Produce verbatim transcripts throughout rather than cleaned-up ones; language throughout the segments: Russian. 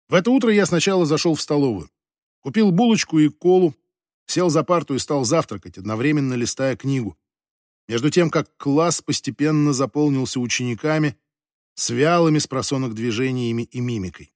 В это утро я сначала зашел в столовую, купил булочку и колу, сел за парту и стал завтракать, одновременно листая книгу. Между тем, как класс постепенно заполнился учениками с вялыми спросонок движениями и мимикой.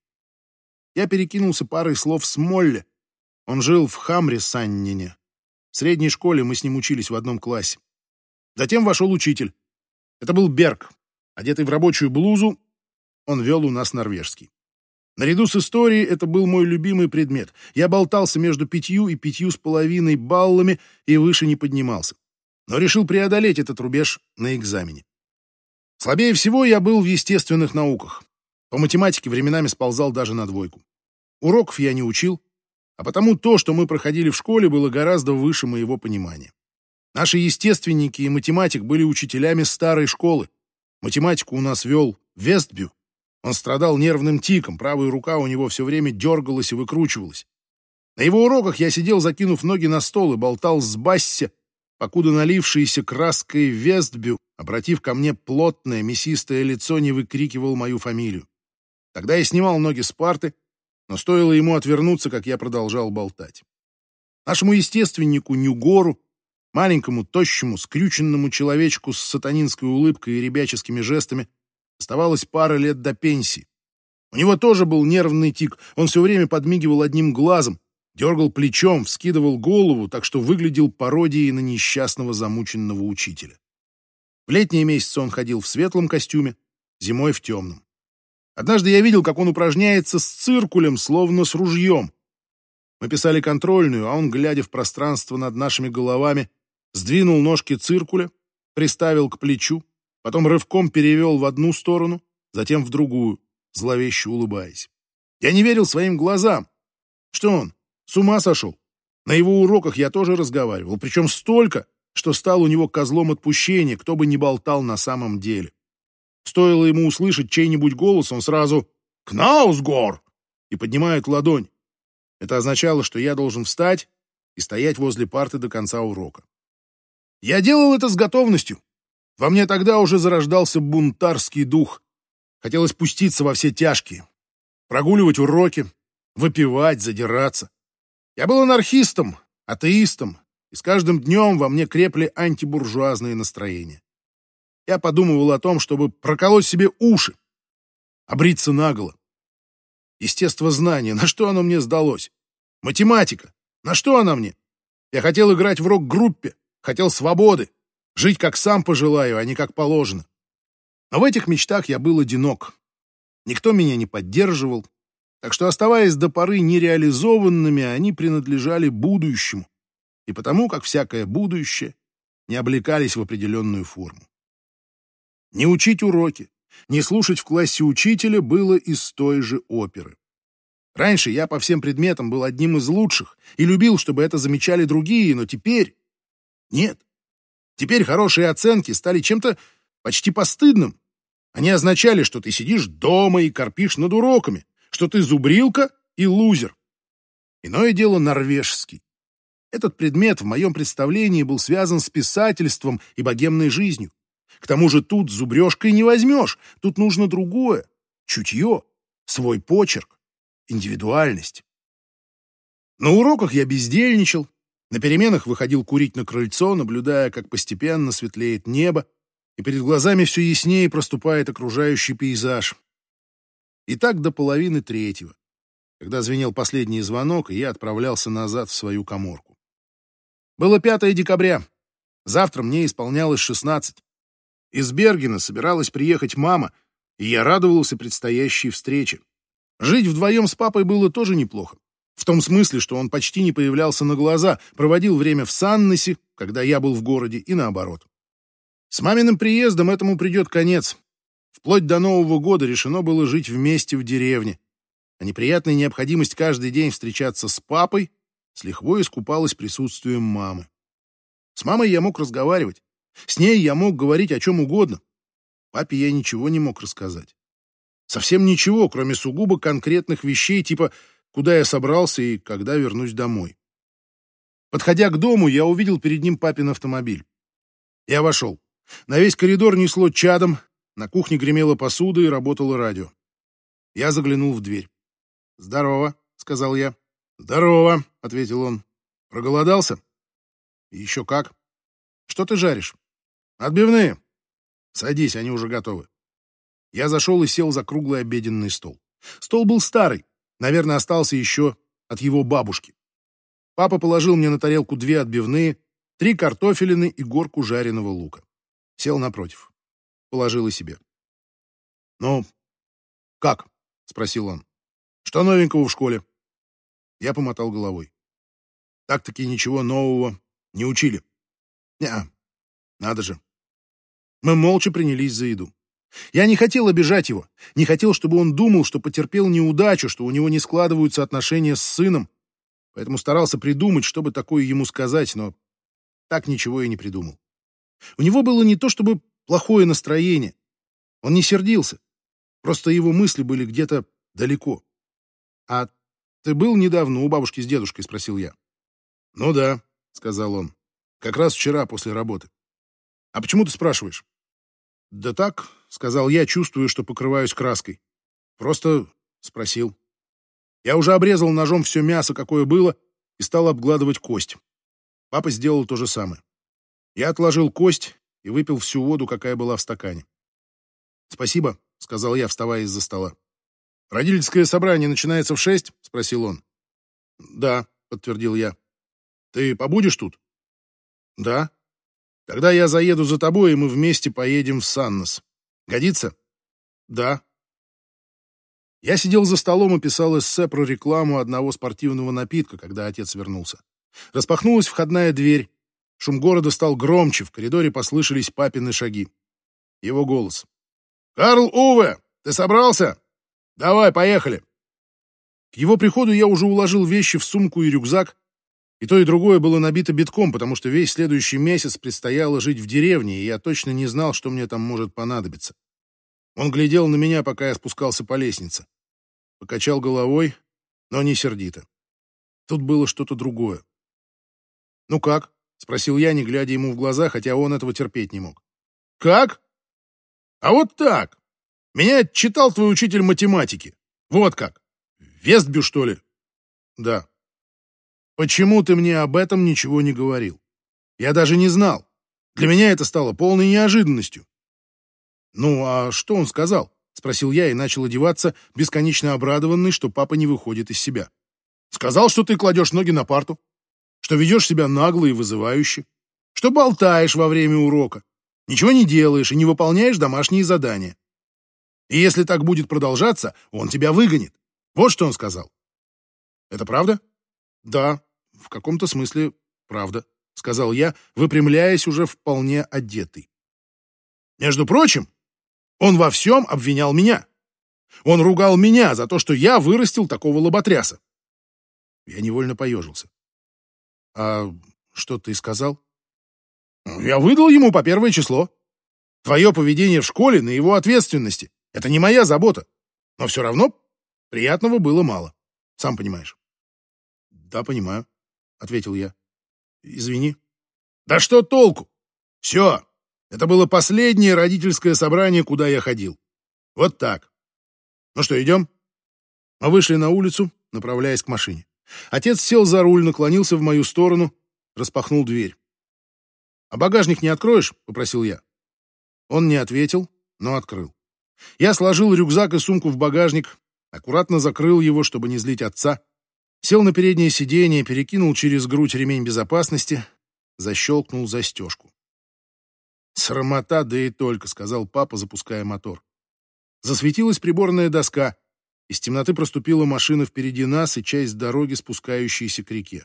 Я перекинулся парой слов с Молли. Он жил в Хамре-Саннине. В средней школе мы с ним учились в одном классе. Затем вошел учитель. Это был Берг. Одетый в рабочую блузу, он вел у нас норвежский. Наряду с историей это был мой любимый предмет. Я болтался между пятью и пятью с половиной баллами и выше не поднимался. Но решил преодолеть этот рубеж на экзамене. Слабее всего я был в естественных науках. По математике временами сползал даже на двойку. Уроков я не учил, а потому то, что мы проходили в школе, было гораздо выше моего понимания. Наши естественники и математик были учителями старой школы. Математику у нас вел Вестбю. Он страдал нервным тиком, правая рука у него все время дергалась и выкручивалась. На его уроках я сидел, закинув ноги на стол, и болтал с Басси, покуда налившийся краской Вестбю, обратив ко мне плотное мясистое лицо, не выкрикивал мою фамилию. Тогда я снимал ноги с парты, но стоило ему отвернуться, как я продолжал болтать. Нашему естественнику Нюгору, маленькому, тощему, скрюченному человечку с сатанинской улыбкой и ребяческими жестами, оставалось пара лет до пенсии. У него тоже был нервный тик, он все время подмигивал одним глазом, дергал плечом, вскидывал голову, так что выглядел пародией на несчастного замученного учителя. В летние месяцы он ходил в светлом костюме, зимой в темном. Однажды я видел, как он упражняется с циркулем, словно с ружьем. Мы писали контрольную, а он, глядя в пространство над нашими головами, сдвинул ножки циркуля, приставил к плечу, потом рывком перевел в одну сторону, затем в другую, зловеще улыбаясь. Я не верил своим глазам. Что он, с ума сошел? На его уроках я тоже разговаривал, причем столько, что стал у него козлом отпущения, кто бы ни болтал на самом деле. Стоило ему услышать чей-нибудь голос, он сразу «Кнаусгор!» и поднимает ладонь. Это означало, что я должен встать и стоять возле парты до конца урока. Я делал это с готовностью. Во мне тогда уже зарождался бунтарский дух. Хотелось пуститься во все тяжкие, прогуливать уроки, выпивать, задираться. Я был анархистом, атеистом, и с каждым днем во мне крепли антибуржуазные настроения. Я подумывал о том, чтобы проколоть себе уши, обриться наголо. Естествознание, на что оно мне сдалось? Математика, на что она мне? Я хотел играть в рок-группе, хотел свободы, жить как сам пожелаю, а не как положено. Но в этих мечтах я был одинок. Никто меня не поддерживал, так что, оставаясь до поры нереализованными, они принадлежали будущему, и потому, как всякое будущее, не облекались в определенную форму. Не учить уроки, не слушать в классе учителя было из той же оперы. Раньше я по всем предметам был одним из лучших и любил, чтобы это замечали другие, но теперь нет. Теперь хорошие оценки стали чем-то почти постыдным. Они означали, что ты сидишь дома и корпишь над уроками, что ты зубрилка и лузер. Иное дело норвежский. Этот предмет в моем представлении был связан с писательством и богемной жизнью. К тому же тут зубрежкой не возьмешь, тут нужно другое, чутье, свой почерк, индивидуальность. На уроках я бездельничал, на переменах выходил курить на крыльцо, наблюдая, как постепенно светлеет небо, и перед глазами все яснее проступает окружающий пейзаж. И так до половины третьего, когда звенел последний звонок, и я отправлялся назад в свою каморку. Было пятое декабря. Завтра мне исполнялось шестнадцать. Из Бергена собиралась приехать мама, и я радовался предстоящей встрече. Жить вдвоем с папой было тоже неплохо. В том смысле, что он почти не появлялся на глаза, проводил время в Саннесе, когда я был в городе, и наоборот. С маминым приездом этому придет конец. Вплоть до Нового года решено было жить вместе в деревне. А неприятная необходимость каждый день встречаться с папой с лихвой искупалась присутствием мамы. С мамой я мог разговаривать. С ней я мог говорить о чем угодно. Папе я ничего не мог рассказать. Совсем ничего, кроме сугубо конкретных вещей, типа куда я собрался и когда вернусь домой. Подходя к дому, я увидел перед ним папин автомобиль. Я вошел. На весь коридор несло чадом, на кухне гремела посуда и работало радио. Я заглянул в дверь. «Здорово», — сказал я. «Здорово», — ответил он. «Проголодался?» «Еще как. Что ты жаришь?» «Отбивные. Садись, они уже готовы». Я зашел и сел за круглый обеденный стол. Стол был старый, наверное, остался еще от его бабушки. Папа положил мне на тарелку две отбивные, три картофелины и горку жареного лука. Сел напротив. Положил и себе. «Ну, как?» — спросил он. «Что новенького в школе?» Я помотал головой. Так-таки ничего нового не учили. Неа, надо же. Мы молча принялись за еду. Я не хотел обижать его, не хотел, чтобы он думал, что потерпел неудачу, что у него не складываются отношения с сыном, поэтому старался придумать, чтобы такое ему сказать, но так ничего и не придумал. У него было не то чтобы плохое настроение. Он не сердился. Просто его мысли были где-то далеко. «А ты был недавно у бабушки с дедушкой?» — спросил я. «Ну да», — сказал он. «Как раз вчера после работы». «А почему ты спрашиваешь?» «Да так», — сказал я, чувствую, что покрываюсь краской. «Просто спросил». Я уже обрезал ножом все мясо, какое было, и стал обгладывать кость. Папа сделал то же самое. Я отложил кость и выпил всю воду, какая была в стакане. «Спасибо», — сказал я, вставая из-за стола. «Родительское собрание начинается в шесть?» — спросил он. «Да», — подтвердил я. «Ты побудешь тут?» «Да». «Тогда я заеду за тобой, и мы вместе поедем в Саннос. Годится?» «Да». Я сидел за столом и писал эссе про рекламу одного спортивного напитка, когда отец вернулся. Распахнулась входная дверь. Шум города стал громче, в коридоре послышались папины шаги. Его голос. «Карл Уве, ты собрался? Давай, поехали!» К его приходу я уже уложил вещи в сумку и рюкзак, и то, и другое было набито битком, потому что весь следующий месяц предстояло жить в деревне, и я точно не знал, что мне там может понадобиться. Он глядел на меня, пока я спускался по лестнице. Покачал головой, но не сердито. Тут было что-то другое. «Ну как?» — спросил я, не глядя ему в глаза, хотя он этого терпеть не мог. «Как? А вот так. Меня читал твой учитель математики. Вот как. Вестбю, что ли?» «Да». «Почему ты мне об этом ничего не говорил? Я даже не знал. Для меня это стало полной неожиданностью». «Ну, а что он сказал?» — спросил я и начал одеваться, бесконечно обрадованный, что папа не выходит из себя. «Сказал, что ты кладешь ноги на парту, что ведешь себя нагло и вызывающе, что болтаешь во время урока, ничего не делаешь и не выполняешь домашние задания. И если так будет продолжаться, он тебя выгонит. Вот что он сказал». «Это правда?» «Да, в каком-то смысле правда», — сказал я, выпрямляясь уже вполне одетый. «Между прочим, он во всем обвинял меня. Он ругал меня за то, что я вырастил такого лоботряса». Я невольно поежился. «А что ты сказал?» «Я выдал ему по первое число. Твое поведение в школе на его ответственности. Это не моя забота. Но все равно приятного было мало. Сам понимаешь». «Да, понимаю», — ответил я. «Извини». «Да что толку? Все. Это было последнее родительское собрание, куда я ходил. Вот так. Ну что, идем?» Мы вышли на улицу, направляясь к машине. Отец сел за руль, наклонился в мою сторону, распахнул дверь. «А багажник не откроешь?» — попросил я. Он не ответил, но открыл. Я сложил рюкзак и сумку в багажник, аккуратно закрыл его, чтобы не злить отца, сел на переднее сиденье, перекинул через грудь ремень безопасности, защелкнул застежку. «Срамота, да и только», — сказал папа, запуская мотор. Засветилась приборная доска. Из темноты проступила машина впереди нас и часть дороги, спускающейся к реке.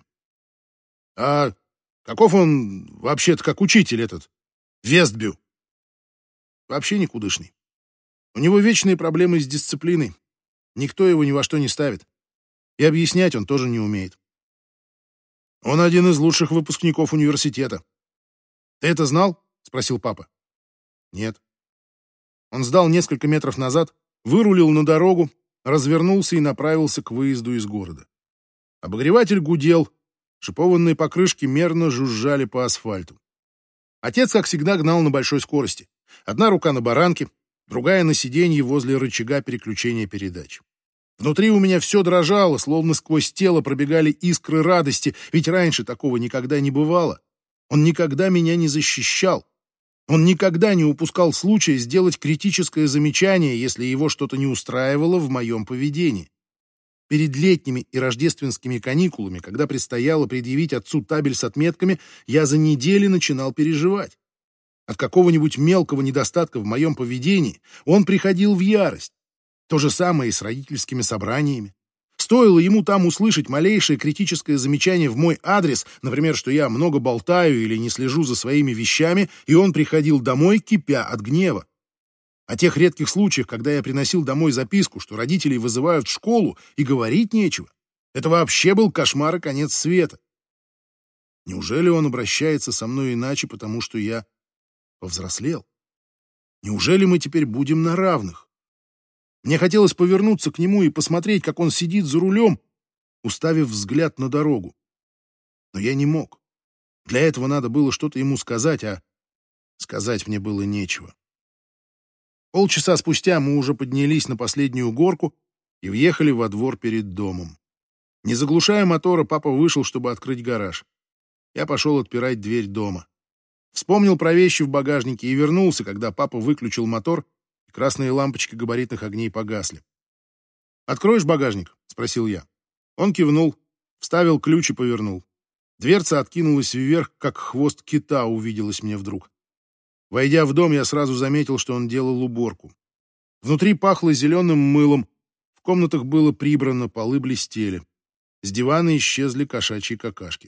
«А каков он вообще-то как учитель этот, Вестбю?» «Вообще никудышный. У него вечные проблемы с дисциплиной. Никто его ни во что не ставит. И объяснять он тоже не умеет. Он один из лучших выпускников университета. Ты это знал?» — спросил папа. «Нет». Он сдал несколько метров назад, вырулил на дорогу, развернулся и направился к выезду из города. Обогреватель гудел, шипованные покрышки мерно жужжали по асфальту. Отец, как всегда, гнал на большой скорости. Одна рука на баранке, другая на сиденье возле рычага переключения передач. Внутри у меня все дрожало, словно сквозь тело пробегали искры радости, ведь раньше такого никогда не бывало. Он никогда меня не защищал. Он никогда не упускал случая сделать критическое замечание, если его что-то не устраивало в моем поведении. Перед летними и рождественскими каникулами, когда предстояло предъявить отцу табель с отметками, я за недели начинал переживать. От какого-нибудь мелкого недостатка в моем поведении он приходил в ярость. То же самое и с родительскими собраниями. Стоило ему там услышать малейшее критическое замечание в мой адрес, например, что я много болтаю или не слежу за своими вещами, и он приходил домой, кипя от гнева. О тех редких случаях, когда я приносил домой записку, что родителей вызывают в школу, и говорить нечего. Это вообще был кошмар и конец света. Неужели он обращается со мной иначе, потому что я повзрослел? Неужели мы теперь будем на равных? Мне хотелось повернуться к нему и посмотреть, как он сидит за рулем, уставив взгляд на дорогу. Но я не мог. Для этого надо было что-то ему сказать, а сказать мне было нечего. Полчаса спустя мы уже поднялись на последнюю горку и въехали во двор перед домом. Не заглушая мотора, папа вышел, чтобы открыть гараж. Я пошел отпирать дверь дома. Вспомнил про вещи в багажнике и вернулся, когда папа выключил мотор, и красные лампочки габаритных огней погасли. «Откроешь багажник?» — спросил я. Он кивнул, вставил ключ и повернул. Дверца откинулась вверх, как хвост кита увиделась мне вдруг. Войдя в дом, я сразу заметил, что он делал уборку. Внутри пахло зеленым мылом, в комнатах было прибрано, полы блестели. С дивана исчезли кошачьи какашки.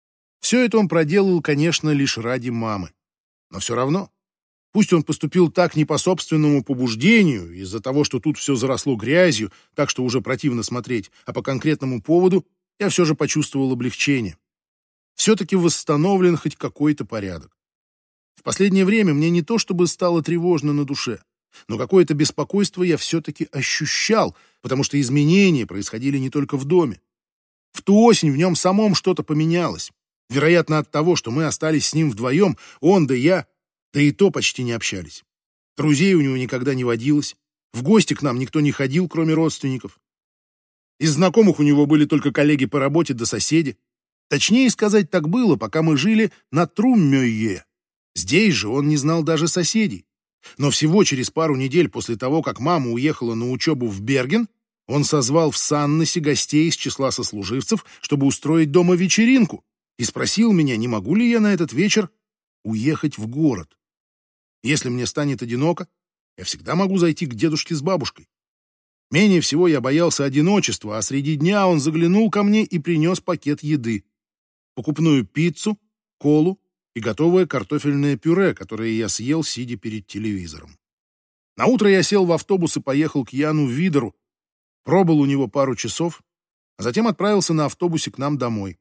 Все это он проделал, конечно, лишь ради мамы. Но все равно. Пусть он поступил так не по собственному побуждению, из-за того, что тут все заросло грязью, так что уже противно смотреть, а по конкретному поводу я все же почувствовал облегчение. Все-таки восстановлен хоть какой-то порядок. В последнее время мне не то чтобы стало тревожно на душе, но какое-то беспокойство я все-таки ощущал, потому что изменения происходили не только в доме. В ту осень в нем самом что-то поменялось. Вероятно, от того, что мы остались с ним вдвоем, он да я, да и то почти не общались. Друзей у него никогда не водилось, в гости к нам никто не ходил, кроме родственников. Из знакомых у него были только коллеги по работе да соседи. Точнее сказать, так было, пока мы жили на Труммёе. Здесь же он не знал даже соседей. Но всего через пару недель после того, как мама уехала на учебу в Берген, он созвал в Саннесе гостей из числа сослуживцев, чтобы устроить дома вечеринку, и спросил меня, не могу ли я на этот вечер уехать в город. Если мне станет одиноко, я всегда могу зайти к дедушке с бабушкой. Менее всего я боялся одиночества, а среди дня он заглянул ко мне и принес пакет еды. Покупную пиццу, колу и готовое картофельное пюре, которое я съел, сидя перед телевизором. Наутро я сел в автобус и поехал к Яну Видеру, пробыл у него пару часов, а затем отправился на автобусе к нам домой.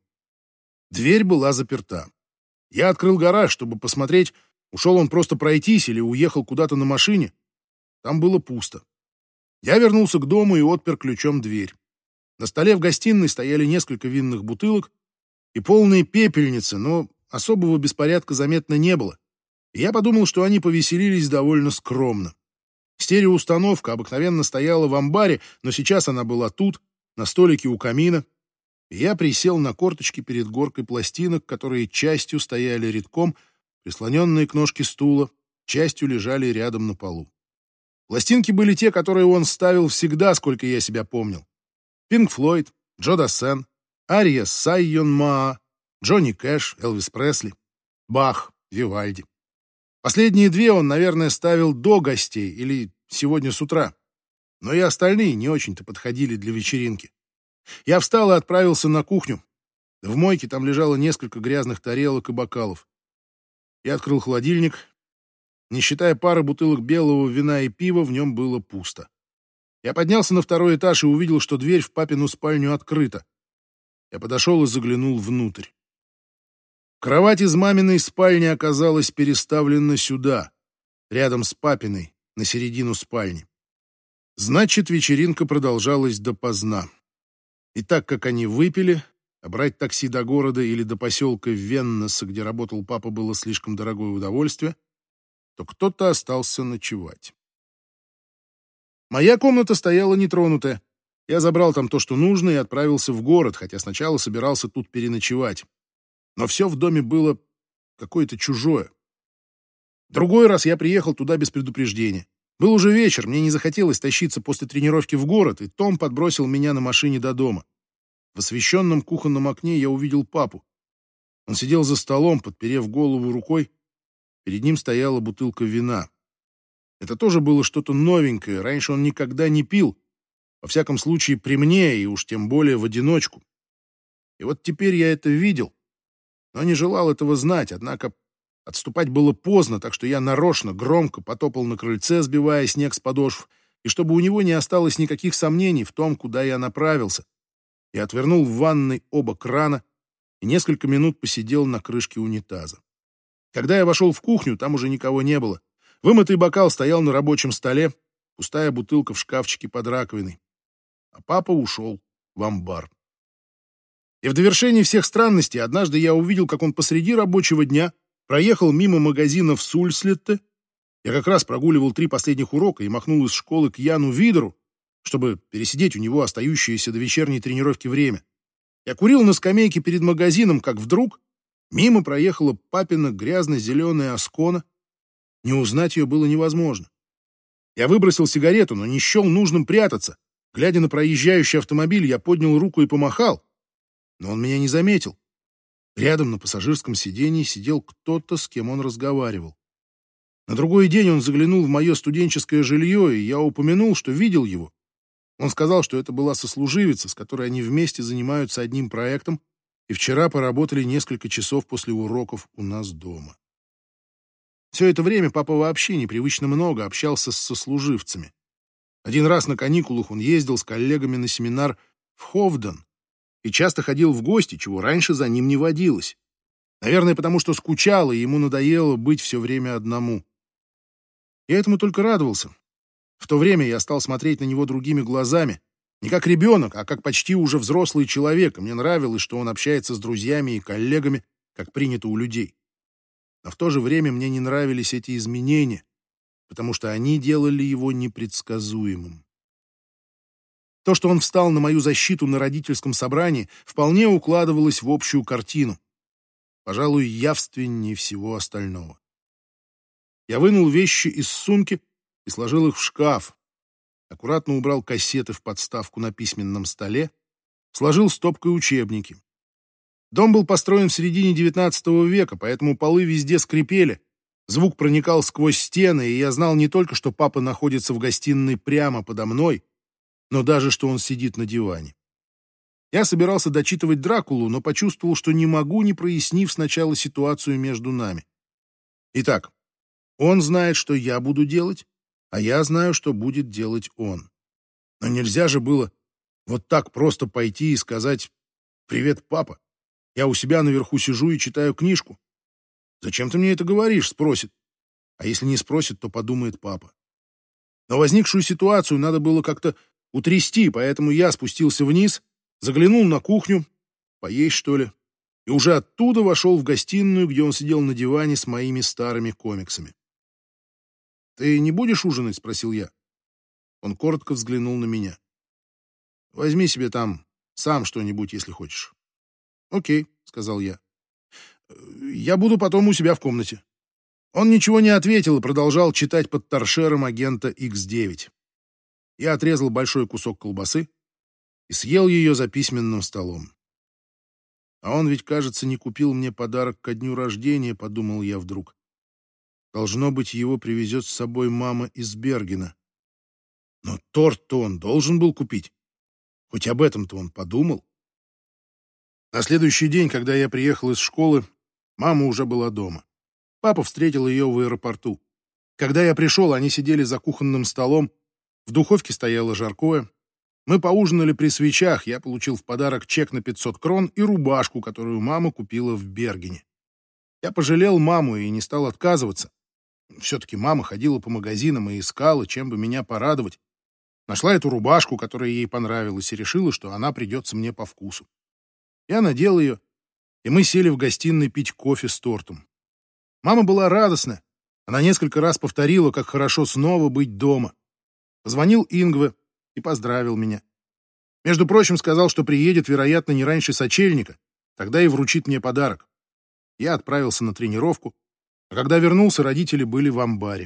Дверь была заперта. Я открыл гараж, чтобы посмотреть, ушел он просто пройтись или уехал куда-то на машине. Там было пусто. Я вернулся к дому и отпер ключом дверь. На столе в гостиной стояли несколько винных бутылок и полные пепельницы, но особого беспорядка заметно не было. И я подумал, что они повеселились довольно скромно. Стереоустановка обыкновенно стояла в амбаре, но сейчас она была тут, на столике у камина. И я присел на корточки перед горкой пластинок, которые частью стояли рядком, прислоненные к ножке стула, частью лежали рядом на полу. Пластинки были те, которые он ставил всегда, сколько я себя помнил. Пинк Флойд, Джо Дассен, Ария Сайон Маа, Джонни Кэш, Элвис Пресли, Бах, Вивальди. Последние две он, наверное, ставил до гостей или сегодня с утра. Но и остальные не очень-то подходили для вечеринки. Я встал и отправился на кухню. В мойке там лежало несколько грязных тарелок и бокалов. Я открыл холодильник. Не считая пары бутылок белого вина и пива, в нем было пусто. Я поднялся на второй этаж и увидел, что дверь в папину спальню открыта. Я подошел и заглянул внутрь. Кровать из маминой спальни оказалась переставлена сюда, рядом с папиной, на середину спальни. Значит, вечеринка продолжалась допоздна. И так как они выпили, а брать такси до города или до поселка Веннеса, где работал папа, было слишком дорогое удовольствие, то кто-то остался ночевать. Моя комната стояла нетронутая. Я забрал там то, что нужно, и отправился в город, хотя сначала собирался тут переночевать. Но все в доме было какое-то чужое. Другой раз я приехал туда без предупреждения. Был уже вечер, мне не захотелось тащиться после тренировки в город, и Том подбросил меня на машине до дома. В освещенном кухонном окне я увидел папу. Он сидел за столом, подперев голову рукой. Перед ним стояла бутылка вина. Это тоже было что-то новенькое. Раньше он никогда не пил. Во всяком случае, при мне, и уж тем более в одиночку. И вот теперь я это видел, но не желал этого знать. Однако отступать было поздно, так что я нарочно громко потопал на крыльце, сбивая снег с подошв, и чтобы у него не осталось никаких сомнений в том, куда я направился. Я отвернул в ванной оба крана и несколько минут посидел на крышке унитаза. Когда я вошел в кухню, там уже никого не было. Вымытый бокал стоял на рабочем столе, пустая бутылка в шкафчике под раковиной. А папа ушел в амбар. И в довершении всех странностей однажды я увидел, как он посреди рабочего дня проехал мимо магазина в Сульслетте. Я как раз прогуливал три последних урока и махнул из школы к Яну Видеру, чтобы пересидеть у него остающееся до вечерней тренировки время. Я курил на скамейке перед магазином, как вдруг мимо проехала папина грязно-зеленая Аскона. Не узнать ее было невозможно. Я выбросил сигарету, но не счел нужным прятаться. Глядя на проезжающий автомобиль, я поднял руку и помахал, но он меня не заметил. Рядом на пассажирском сиденье сидел кто-то, с кем он разговаривал. На другой день он заглянул в мое студенческое жилье, и я упомянул, что видел его. Он сказал, что это была сослуживица, с которой они вместе занимаются одним проектом, и вчера поработали несколько часов после уроков у нас дома. Все это время папа вообще непривычно много общался с сослуживцами. Один раз на каникулах он ездил с коллегами на семинар в Ховден и часто ходил в гости, чего раньше за ним не водилось. Наверное, потому что скучал, и ему надоело быть все время одному. Я этому только радовался. В то время я стал смотреть на него другими глазами. Не как ребенок, а как почти уже взрослый человек. И мне нравилось, что он общается с друзьями и коллегами, как принято у людей. Но в то же время мне не нравились эти изменения, потому что они делали его непредсказуемым. То, что он встал на мою защиту на родительском собрании, вполне укладывалось в общую картину. Пожалуй, явственнее всего остального. Я вынул вещи из сумки и сложил их в шкаф, аккуратно убрал кассеты в подставку на письменном столе, сложил стопкой учебники. Дом был построен в середине девятнадцатого века, поэтому полы везде скрипели. Звук проникал сквозь стены, и я знал не только, что папа находится в гостиной прямо подо мной, но даже, что он сидит на диване. Я собирался дочитывать Дракулу, но почувствовал, что не могу, не прояснив сначала ситуацию между нами. Итак, он знает, что я буду делать, а я знаю, что будет делать он. Но нельзя же было вот так просто пойти и сказать «Привет, папа, я у себя наверху сижу и читаю книжку». «Зачем ты мне это говоришь?» — спросит. А если не спросит, то подумает папа. Но возникшую ситуацию надо было как-то утрясти, поэтому я спустился вниз, заглянул на кухню, поесть, что ли, и уже оттуда вошел в гостиную, где он сидел на диване с моими старыми комиксами. «Ты не будешь ужинать?» — спросил я. Он коротко взглянул на меня. «Возьми себе там сам что-нибудь, если хочешь». «Окей», — сказал я. «Я буду потом у себя в комнате». Он ничего не ответил и продолжал читать под торшером агента икс девять. Я отрезал большой кусок колбасы и съел ее за письменным столом. «А он ведь, кажется, не купил мне подарок ко дню рождения», — подумал я вдруг. «Должно быть, его привезет с собой мама из Бергена. Но торт-то он должен был купить. Хоть об этом-то он подумал». На следующий день, когда я приехал из школы, мама уже была дома. Папа встретил ее в аэропорту. Когда я пришел, они сидели за кухонным столом, в духовке стояло жаркое. Мы поужинали при свечах, я получил в подарок чек на пятьсот крон и рубашку, которую мама купила в Бергене. Я пожалел маму и не стал отказываться. Все-таки мама ходила по магазинам и искала, чем бы меня порадовать. Нашла эту рубашку, которая ей понравилась, и решила, что она придется мне по вкусу. Я надел ее, и мы сели в гостиной пить кофе с тортом. Мама была радостна. Она несколько раз повторила, как хорошо снова быть дома. Позвонил Ингве и поздравил меня. Между прочим, сказал, что приедет, вероятно, не раньше сочельника, тогда и вручит мне подарок. Я отправился на тренировку, а когда вернулся, родители были в амбаре.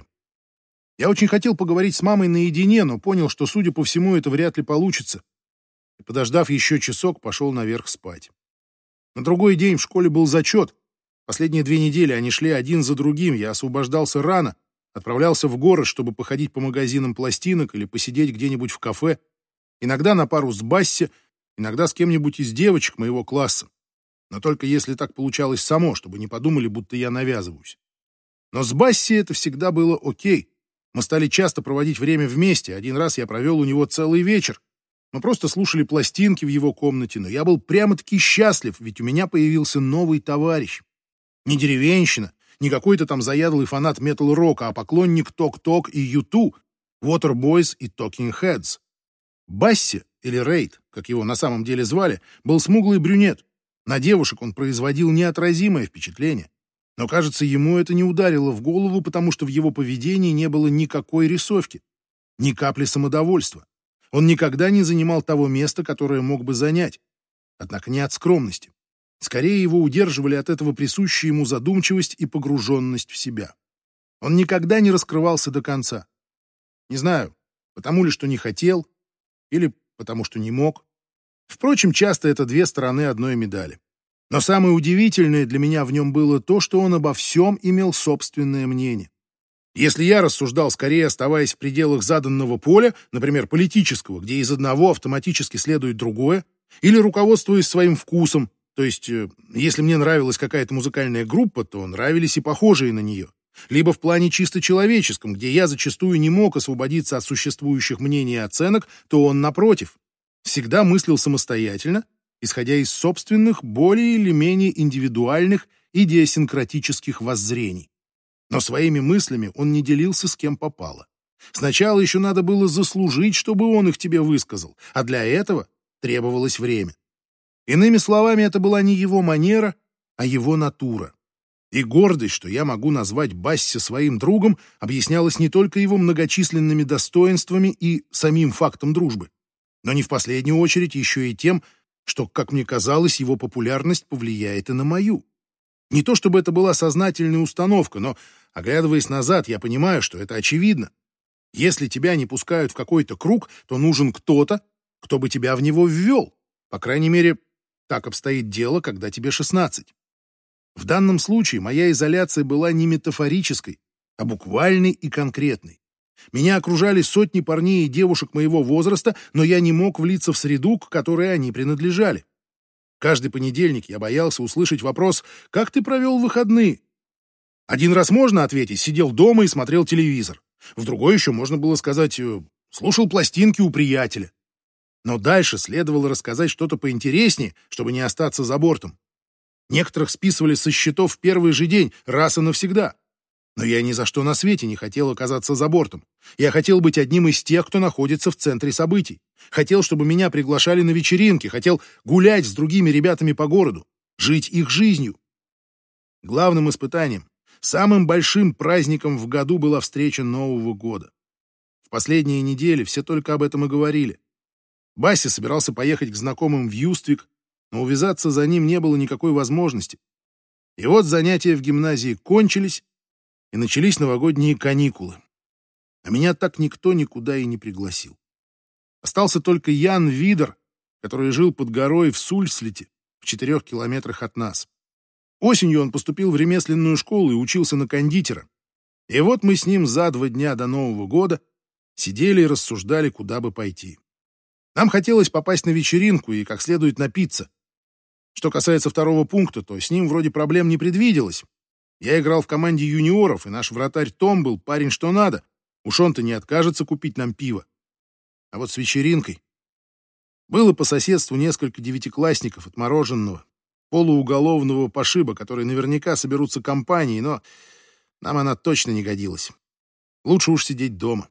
Я очень хотел поговорить с мамой наедине, но понял, что, судя по всему, это вряд ли получится. И, подождав еще часок, пошел наверх спать. На другой день в школе был зачет. Последние две недели они шли один за другим. Я освобождался рано, отправлялся в город, чтобы походить по магазинам пластинок или посидеть где-нибудь в кафе. Иногда на пару с Басси, иногда с кем-нибудь из девочек моего класса. Но только если так получалось само, чтобы не подумали, будто я навязываюсь. Но с Басси это всегда было окей. Мы стали часто проводить время вместе. Один раз я провел у него целый вечер. Мы просто слушали пластинки в его комнате, но я был прямо-таки счастлив, ведь у меня появился новый товарищ. Не деревенщина, не какой-то там заядлый фанат метал-рока, а поклонник Ток-Ток и ю ту, Waterboys и Talking Heads. Басси, или Рейд, как его на самом деле звали, был смуглый брюнет. На девушек он производил неотразимое впечатление. Но, кажется, ему это не ударило в голову, потому что в его поведении не было никакой рисовки, ни капли самодовольства. Он никогда не занимал того места, которое мог бы занять. Однако не от скромности. Скорее его удерживали от этого присущая ему задумчивость и погруженность в себя. Он никогда не раскрывался до конца. Не знаю, потому ли, что не хотел, или потому что не мог. Впрочем, часто это две стороны одной медали. Но самое удивительное для меня в нем было то, что он обо всем имел собственное мнение. Если я рассуждал, скорее оставаясь в пределах заданного поля, например, политического, где из одного автоматически следует другое, или руководствуясь своим вкусом, то есть, если мне нравилась какая-то музыкальная группа, то нравились и похожие на нее, либо в плане чисто человеческом, где я зачастую не мог освободиться от существующих мнений и оценок, то он, напротив, всегда мыслил самостоятельно, исходя из собственных, более или менее индивидуальных идиосинкратических воззрений. Но своими мыслями он не делился с кем попало. Сначала еще надо было заслужить, чтобы он их тебе высказал, а для этого требовалось время. Иными словами, это была не его манера, а его натура. И гордость, что я могу назвать Басси своим другом, объяснялась не только его многочисленными достоинствами и самим фактом дружбы, но не в последнюю очередь еще и тем, что, как мне казалось, его популярность повлияет и на мою. Не то чтобы это была сознательная установка, но, оглядываясь назад, я понимаю, что это очевидно. Если тебя не пускают в какой-то круг, то нужен кто-то, кто бы тебя в него ввел. По крайней мере, так обстоит дело, когда тебе шестнадцать. В данном случае моя изоляция была не метафорической, а буквальной и конкретной. Меня окружали сотни парней и девушек моего возраста, но я не мог влиться в среду, к которой они принадлежали. Каждый понедельник я боялся услышать вопрос: «Как ты провел выходные?» Один раз можно ответить: сидел дома и смотрел телевизор. В другой еще можно было сказать: слушал пластинки у приятеля. Но дальше следовало рассказать что-то поинтереснее, чтобы не остаться за бортом. Некоторых списывали со счетов в первый же день, раз и навсегда. Но я ни за что на свете не хотел оказаться за бортом. Я хотел быть одним из тех, кто находится в центре событий. Хотел, чтобы меня приглашали на вечеринки, хотел гулять с другими ребятами по городу, жить их жизнью. Главным испытанием, самым большим праздником в году была встреча Нового года. В последние недели все только об этом и говорили. Басси собирался поехать к знакомым в Юствик, но увязаться за ним не было никакой возможности. И вот занятия в гимназии кончились, и начались новогодние каникулы. А меня так никто никуда и не пригласил. Остался только Ян Видер, который жил под горой в Сульслите, в четырех километрах от нас. Осенью он поступил в ремесленную школу и учился на кондитера. И вот мы с ним за два дня до Нового года сидели и рассуждали, куда бы пойти. Нам хотелось попасть на вечеринку и как следует напиться. Что касается второго пункта, то с ним вроде проблем не предвиделось. Я играл в команде юниоров, и наш вратарь Том был парень что надо. Уж он-то не откажется купить нам пиво. А вот с вечеринкой... Было по соседству несколько девятиклассников отмороженного, полууголовного пошиба, которые наверняка соберутся компанией, но нам она точно не годилась. Лучше уж сидеть дома.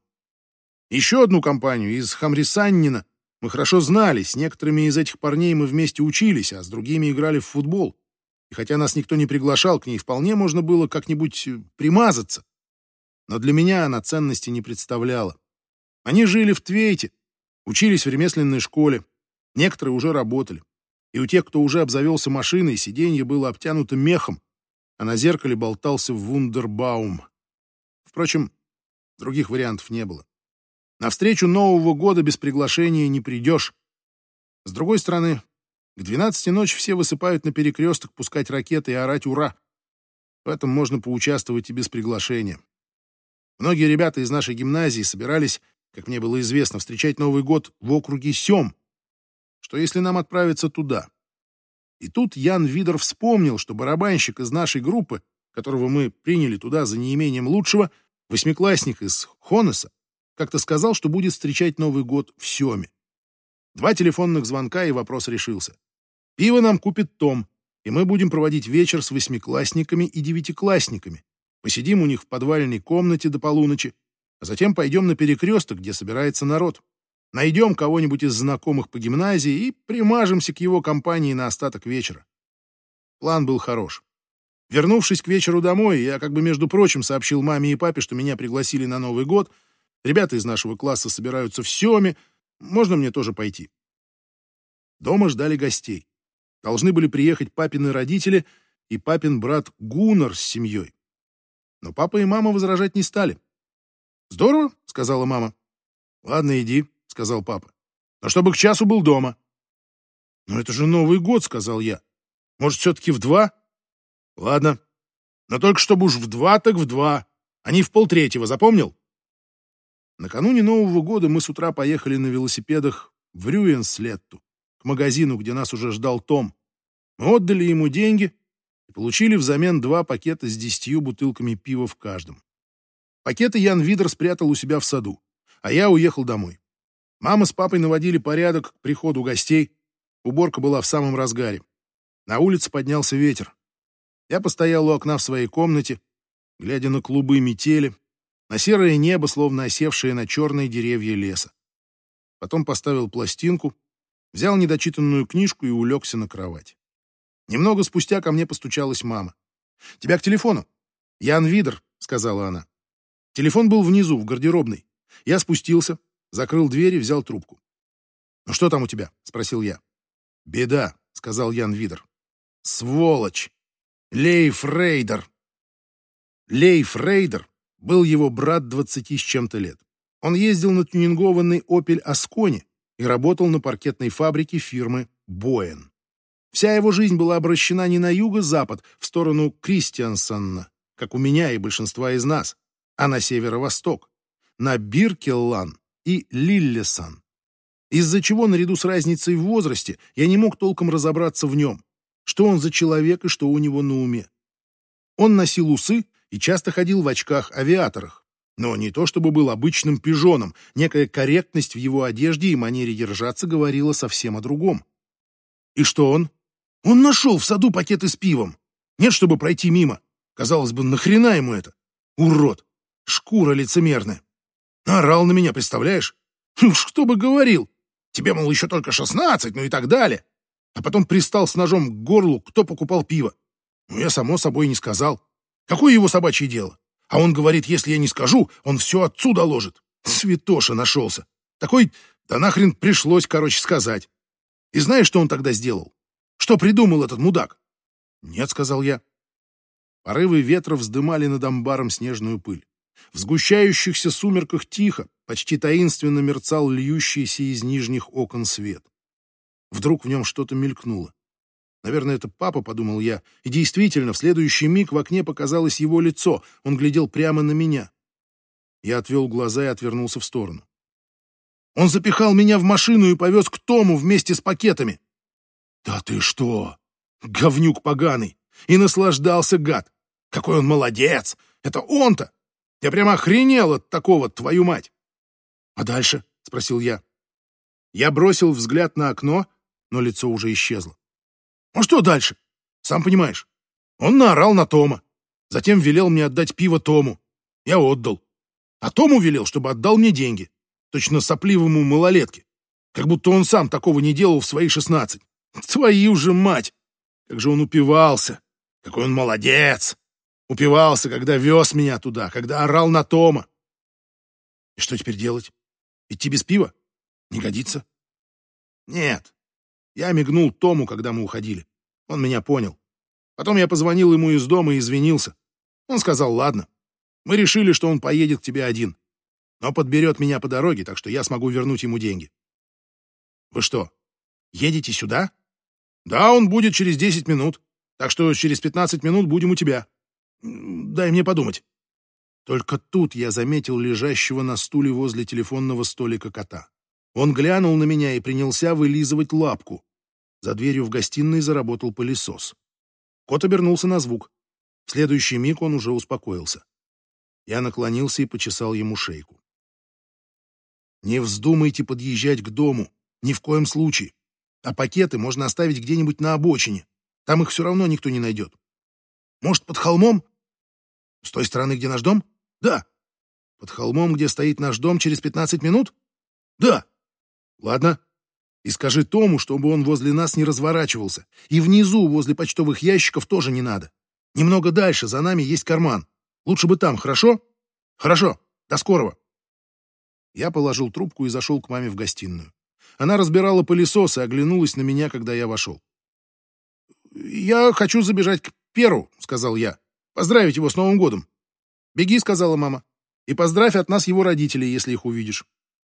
Еще одну компанию из Хамрисаннина мы хорошо знали, с некоторыми из этих парней мы вместе учились, а с другими играли в футбол. И хотя нас никто не приглашал, к ней вполне можно было как-нибудь примазаться. Но для меня она ценности не представляла. Они жили в Твейте, учились в ремесленной школе, Некоторые уже работали. И у тех, кто уже обзавелся машиной, сиденье было обтянуто мехом, а на зеркале болтался вундербаум. Впрочем, других вариантов не было. На встречу Нового года без приглашения не придешь. С другой стороны, к двенадцати ночи все высыпают на перекресток пускать ракеты и орать «Ура!». В этом можно поучаствовать и без приглашения. Многие ребята из нашей гимназии собирались, как мне было известно, встречать Новый год в округе Сём. Что если нам отправиться туда? И тут Ян Видер вспомнил, что барабанщик из нашей группы, которого мы приняли туда за неимением лучшего, восьмиклассник из Хонеса, как-то сказал, что будет встречать Новый год в Сёме. Два телефонных звонка, и вопрос решился. Пиво нам купит Том, и мы будем проводить вечер с восьмиклассниками и девятиклассниками. Посидим у них в подвальной комнате до полуночи, а затем пойдем на перекресток, где собирается народ. Найдем кого-нибудь из знакомых по гимназии и примажемся к его компании на остаток вечера. План был хорош. Вернувшись к вечеру домой, я как бы, между прочим, сообщил маме и папе, что меня пригласили на Новый год. Ребята из нашего класса собираются в Сёме. Можно мне тоже пойти? Дома ждали гостей. Должны были приехать папины родители и папин брат Гуннар с семьей. Но папа и мама возражать не стали. «Здорово», — сказала мама. «Ладно, иди», — сказал папа. «Но чтобы к часу был дома». «Но это же Новый год», — сказал я. «Может, все-таки в два?» «Ладно. Но только чтобы уж в два, так в два, а не в полтретьего, запомнил?» Накануне Нового года мы с утра поехали на велосипедах в Рюенслетту, к магазину, где нас уже ждал Том. Мы отдали ему деньги и получили взамен два пакета с десятью бутылками пива в каждом. Пакеты Ян Видер спрятал у себя в саду, а я уехал домой. Мама с папой наводили порядок к приходу гостей. Уборка была в самом разгаре. На улице поднялся ветер. Я постоял у окна в своей комнате, глядя на клубы метели, на серое небо, словно осевшее на черные деревья леса. Потом поставил пластинку, взял недочитанную книжку и улегся на кровать. Немного спустя ко мне постучалась мама. «Тебя к телефону?» «Ян Видер», — сказала она. Телефон был внизу, в гардеробной. Я спустился, закрыл дверь и взял трубку. «Ну что там у тебя?» — спросил я. «Беда», — сказал Ян Видер. «Сволочь! Лейф Рейдер!» Лейф Рейдер был его брат двадцати с чем-то лет. Он ездил на тюнингованный Opel Ascona и работал на паркетной фабрике фирмы Боен. Вся его жизнь была обращена не на юго-запад, в сторону Кристиансонна, как у меня и большинства из нас, а на северо-восток, на Биркеллан и Лиллесан. Из-за чего, наряду с разницей в возрасте, я не мог толком разобраться в нем, что он за человек и что у него на уме. Он носил усы и часто ходил в очках-авиаторах, но не то чтобы был обычным пижоном, некая корректность в его одежде и манере держаться говорила совсем о другом. И что он? Он нашел в саду пакеты с пивом. Нет, чтобы пройти мимо. Казалось бы, нахрена ему это? Урод! Шкура лицемерная. Орал на меня, представляешь? Уж кто бы говорил. Тебе, мол, еще только шестнадцать, ну и так далее. А потом пристал с ножом к горлу, кто покупал пиво. Ну, я, само собой, не сказал. Какое его собачье дело? А он говорит, если я не скажу, он все отцу доложит. Святоша нашелся. Такой, да нахрен пришлось, короче, сказать. И знаешь, что он тогда сделал? Что придумал этот мудак? Нет, сказал я. Порывы ветра вздымали над амбаром снежную пыль. В сгущающихся сумерках тихо, почти таинственно мерцал льющийся из нижних окон свет. Вдруг в нем что-то мелькнуло. Наверное, это папа, подумал я, и действительно, в следующий миг в окне показалось его лицо. Он глядел прямо на меня. Я отвел глаза и отвернулся в сторону. Он запихал меня в машину и повез к Тому вместе с пакетами. Да ты что, говнюк поганый! И наслаждался, гад! Какой он молодец! Это он-то! Я прямо охренел от такого, твою мать! А дальше? — спросил я. Я бросил взгляд на окно, но лицо уже исчезло. А что дальше? Сам понимаешь. Он наорал на Тома. Затем велел мне отдать пиво Тому. Я отдал. А Тому велел, чтобы отдал мне деньги. Точно сопливому малолетке. Как будто он сам такого не делал в свои шестнадцать. Твою же мать! Как же он упивался! Какой он молодец! Упивался, когда вез меня туда, когда орал на Тома. И что теперь делать? Идти без пива? Не годится? Нет, Я мигнул Тому, когда мы уходили. Он меня понял. Потом я позвонил ему из дома и извинился. Он сказал, ладно. Мы решили, что он поедет к тебе один. Но подберет меня по дороге, так что я смогу вернуть ему деньги. Вы что, едете сюда? Да, он будет через десять минут. Так что через пятнадцать минут будем у тебя. Дай мне подумать. Только тут я заметил лежащего на стуле возле телефонного столика кота. Он глянул на меня и принялся вылизывать лапку. За дверью в гостиной заработал пылесос. Кот обернулся на звук. В следующий миг он уже успокоился. Я наклонился и почесал ему шейку. Не вздумайте подъезжать к дому. Ни в коем случае. А пакеты можно оставить где-нибудь на обочине. Там их все равно никто не найдет. Может, под холмом? С той стороны, где наш дом? Да. Под холмом, где стоит наш дом, через пятнадцать минут? Да. Ладно. И скажи Тому, чтобы он возле нас не разворачивался. И внизу, возле почтовых ящиков, тоже не надо. Немного дальше, за нами есть карман. Лучше бы там, хорошо? Хорошо. До скорого. Я положил трубку и зашел к маме в гостиную. Она разбирала пылесос и оглянулась на меня, когда я вошел. «Я хочу забежать к Перу», — сказал я. «Поздравить его с Новым годом». «Беги», — сказала мама, — «и поздравь от нас его родителей, если их увидишь».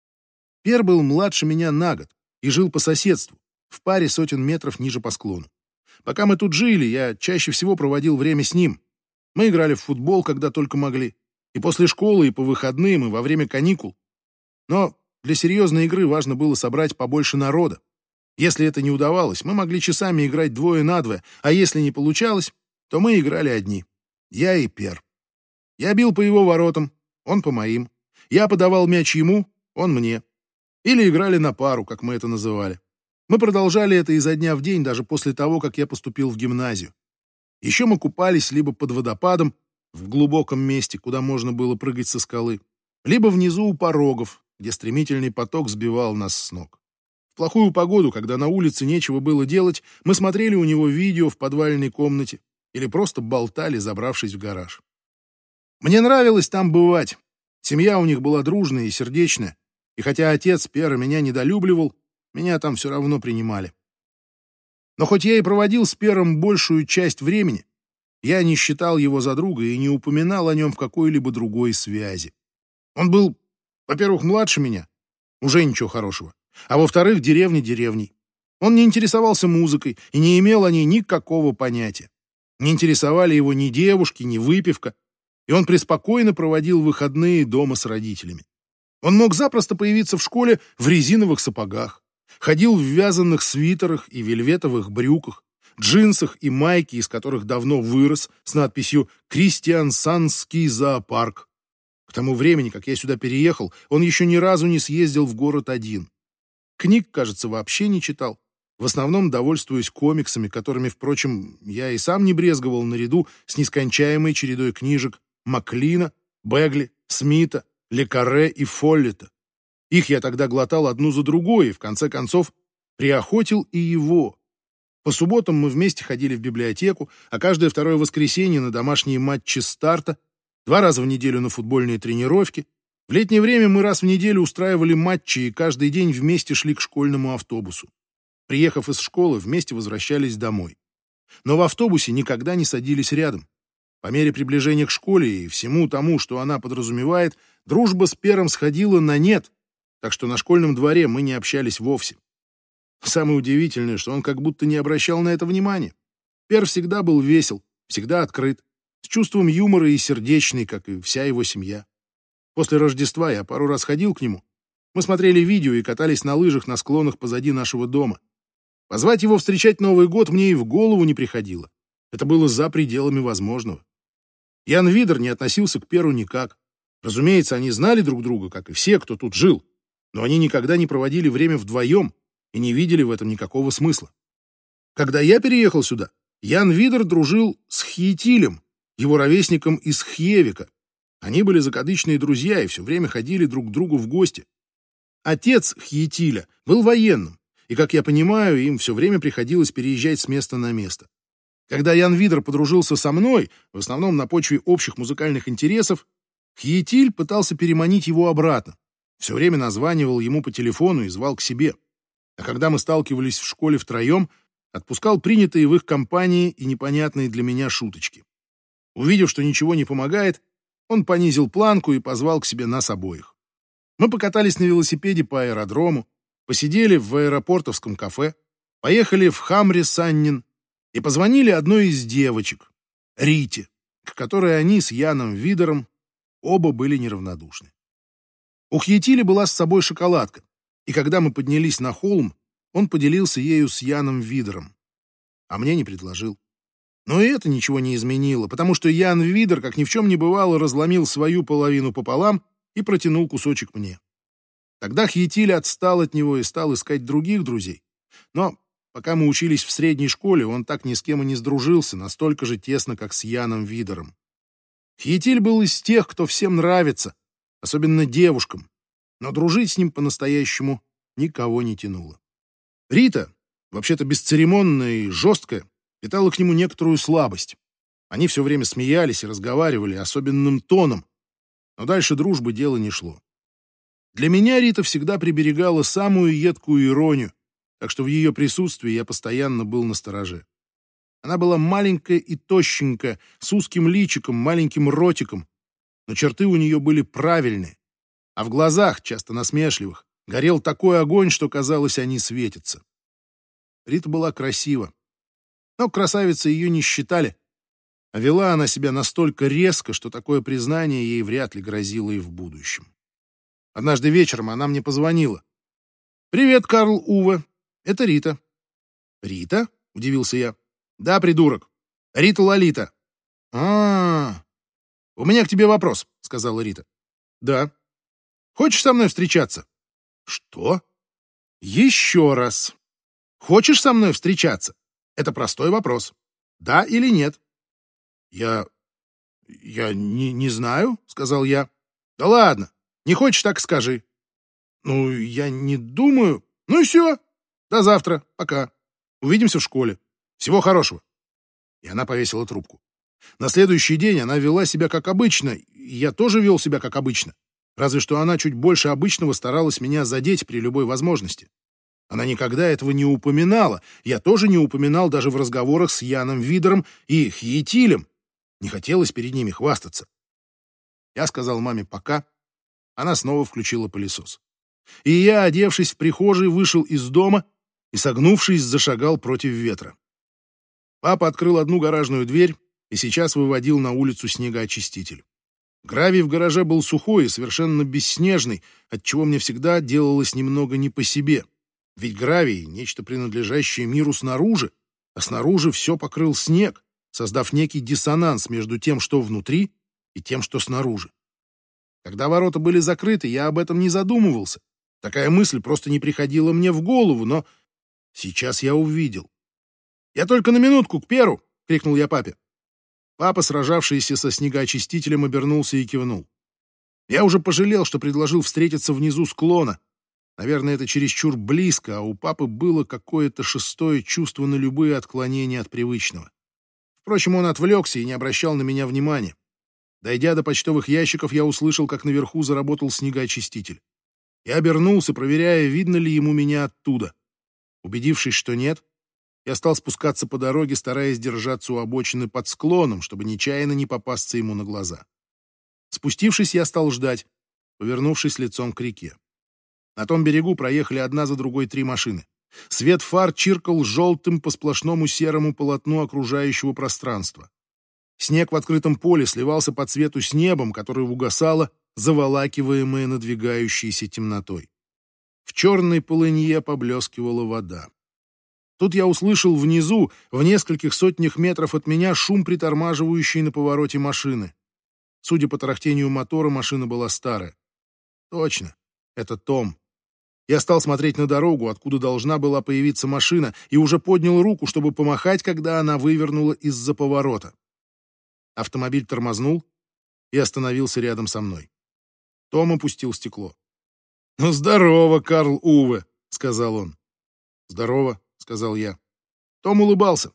Пер был младше меня на год и жил по соседству, в паре сотен метров ниже по склону. Пока мы тут жили, я чаще всего проводил время с ним. Мы играли в футбол, когда только могли, и после школы, и по выходным, и во время каникул. Но для серьезной игры важно было собрать побольше народа. Если это не удавалось, мы могли часами играть двое на двое, а если не получалось, то мы играли одни. Я и Пер. Я бил по его воротам, он по моим. Я подавал мяч ему, он мне. Или играли на пару, как мы это называли. Мы продолжали это изо дня в день, даже после того, как я поступил в гимназию. Еще мы купались либо под водопадом, в глубоком месте, куда можно было прыгать со скалы, либо внизу у порогов, где стремительный поток сбивал нас с ног. В плохую погоду, когда на улице нечего было делать, мы смотрели у него видео в подвальной комнате или просто болтали, забравшись в гараж. Мне нравилось там бывать. Семья у них была дружная и сердечная, и хотя отец Пера меня недолюбливал, меня там все равно принимали. Но хоть я и проводил с Пером большую часть времени, я не считал его за друга и не упоминал о нем в какой-либо другой связи. Он был, во-первых, младше меня, уже ничего хорошего, а во-вторых, деревня деревней. Он не интересовался музыкой и не имел о ней никакого понятия. Не интересовали его ни девушки, ни выпивка, и он преспокойно проводил выходные дома с родителями. Он мог запросто появиться в школе в резиновых сапогах, ходил в вязаных свитерах и вельветовых брюках, джинсах и майке, из которых давно вырос, с надписью «Кристиансанский зоопарк». К тому времени, как я сюда переехал, он еще ни разу не съездил в город один. Книг, кажется, вообще не читал, в основном довольствуясь комиксами, которыми, впрочем, я и сам не брезговал наряду с нескончаемой чередой книжек Маклина, Бегли, Смита, Ле Карре и Фоллета. Их я тогда глотал одну за другой и, в конце концов, приохотил и его. По субботам мы вместе ходили в библиотеку, а каждое второе воскресенье на домашние матчи старта, два раза в неделю на футбольные тренировки. В летнее время мы раз в неделю устраивали матчи и каждый день вместе шли к школьному автобусу. Приехав из школы, вместе возвращались домой. Но в автобусе никогда не садились рядом. По мере приближения к школе и всему тому, что она подразумевает, дружба с Пером сходила на нет, так что на школьном дворе мы не общались вовсе. Самое удивительное, что он как будто не обращал на это внимания. Пер всегда был весел, всегда открыт, с чувством юмора и сердечный, как и вся его семья. После Рождества я пару раз ходил к нему. Мы смотрели видео и катались на лыжах на склонах позади нашего дома. Позвать его встречать Новый год мне и в голову не приходило. Это было за пределами возможного. Ян Видер не относился к Перу никак. Разумеется, они знали друг друга, как и все, кто тут жил, но они никогда не проводили время вдвоем и не видели в этом никакого смысла. Когда я переехал сюда, Ян Видер дружил с Хьетилем, его ровесником из Хьевика. Они были закадычные друзья и все время ходили друг к другу в гости. Отец Хьетиля был военным, и, как я понимаю, им все время приходилось переезжать с места на место. Когда Ян Видер подружился со мной, в основном на почве общих музыкальных интересов, Хьетиль пытался переманить его обратно. Все время названивал ему по телефону и звал к себе. А когда мы сталкивались в школе втроем, отпускал принятые в их компании и непонятные для меня шуточки. Увидев, что ничего не помогает, он понизил планку и позвал к себе нас обоих. Мы покатались на велосипеде по аэродрому, посидели в аэропортовском кафе, поехали в Хамре-Саннин и позвонили одной из девочек, Рите, к которой они с Яном Видером оба были неравнодушны. У Хьетили была с собой шоколадка, и когда мы поднялись на холм, он поделился ею с Яном Видером, а мне не предложил. Но и это ничего не изменило, потому что Ян Видер, как ни в чем не бывало, разломил свою половину пополам и протянул кусочек мне. Тогда Хьетиль отстал от него и стал искать других друзей. Но пока мы учились в средней школе, он так ни с кем и не сдружился, настолько же тесно, как с Яном Видером. Хьетиль был из тех, кто всем нравится, особенно девушкам, но дружить с ним по-настоящему никого не тянуло. Рита, вообще-то бесцеремонная и жесткая, питала к нему некоторую слабость. Они все время смеялись и разговаривали особенным тоном, но дальше дружбы дело не шло. Для меня Рита всегда приберегала самую едкую иронию, так что в ее присутствии я постоянно был настороже. Она была маленькая и тощенькая, с узким личиком, маленьким ротиком, но черты у нее были правильные, а в глазах, часто насмешливых, горел такой огонь, что, казалось, они светятся. Рита была красива, но красавицей ее не считали, а вела она себя настолько резко, что такое признание ей вряд ли грозило и в будущем. Однажды вечером она мне позвонила. «Привет, Карл Уве, это Рита». «Рита?» — удивился я. «Да, придурок. Рита Лолита». «А-а-а. У меня к тебе вопрос», — сказала Рита. «Да». «Хочешь со мной встречаться?» «Что?» «Еще раз. Хочешь со мной встречаться? Это простой вопрос. Да или нет?» «Я... я не, не знаю», — сказал я. «Да ладно. Не хочешь, так скажи». «Ну, я не думаю. Ну и все. До завтра. Пока. Увидимся в школе. Всего хорошего». И она повесила трубку. На следующий день она вела себя как обычно, и я тоже вел себя как обычно. Разве что она чуть больше обычного старалась меня задеть при любой возможности. Она никогда этого не упоминала. Я тоже не упоминал даже в разговорах с Яном Видером и Хьетилем. Не хотелось перед ними хвастаться. Я сказал маме «пока». Она снова включила пылесос. И я, одевшись в прихожей, вышел из дома и, согнувшись, зашагал против ветра. Папа открыл одну гаражную дверь и сейчас выводил на улицу снегоочиститель. Гравий в гараже был сухой и совершенно бесснежный, отчего мне всегда делалось немного не по себе. Ведь гравий — нечто принадлежащее миру снаружи, а снаружи все покрыл снег, создав некий диссонанс между тем, что внутри, и тем, что снаружи. Когда ворота были закрыты, я об этом не задумывался. Такая мысль просто не приходила мне в голову, но сейчас я увидел. «Я только на минутку, к Перу!» — крикнул я папе. Папа, сражавшийся со снегоочистителем, обернулся и кивнул. Я уже пожалел, что предложил встретиться внизу склона. Наверное, это чересчур близко, а у папы было какое-то шестое чувство на любые отклонения от привычного. Впрочем, он отвлекся и не обращал на меня внимания. Дойдя до почтовых ящиков, я услышал, как наверху заработал снегоочиститель. Я обернулся, проверяя, видно ли ему меня оттуда. Убедившись, что нет, я стал спускаться по дороге, стараясь держаться у обочины под склоном, чтобы нечаянно не попасться ему на глаза. Спустившись, я стал ждать, повернувшись лицом к реке. На том берегу проехали одна за другой три машины. Свет фар чиркал желтым по сплошному серому полотну окружающего пространства. Снег в открытом поле сливался по цвету с небом, которое угасало, заволакиваемое надвигающейся темнотой. В черной полынье поблескивала вода. Тут я услышал внизу, в нескольких сотнях метров от меня, шум притормаживающей на повороте машины. Судя по тарахтению мотора, машина была старая. Точно, это Том. Я стал смотреть на дорогу, откуда должна была появиться машина, и уже поднял руку, чтобы помахать, когда она вывернула из-за поворота. Автомобиль тормознул и остановился рядом со мной. Том опустил стекло. «Ну, здорово, Карл Уве», — сказал он. «Здорово», — сказал я. Том улыбался.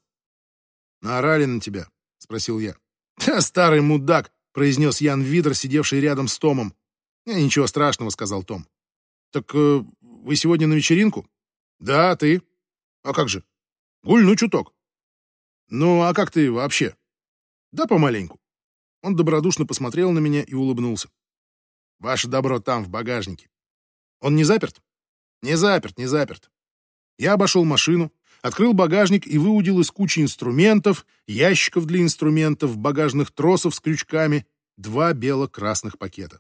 «Наорали на тебя?» — спросил я. «Да, старый мудак», — произнес Ян Видер, сидевший рядом с Томом. «Ничего страшного», — сказал Том. «Так э, вы сегодня на вечеринку?» Да, ты. А как же? Гульну чуток. Ну, а как ты вообще? Да помаленьку. Он добродушно посмотрел на меня и улыбнулся. Ваше добро там, в багажнике. Он не заперт? Не заперт, не заперт. Я обошел машину, открыл багажник и выудил из кучи инструментов, ящиков для инструментов, багажных тросов с крючками, два бело-красных пакета.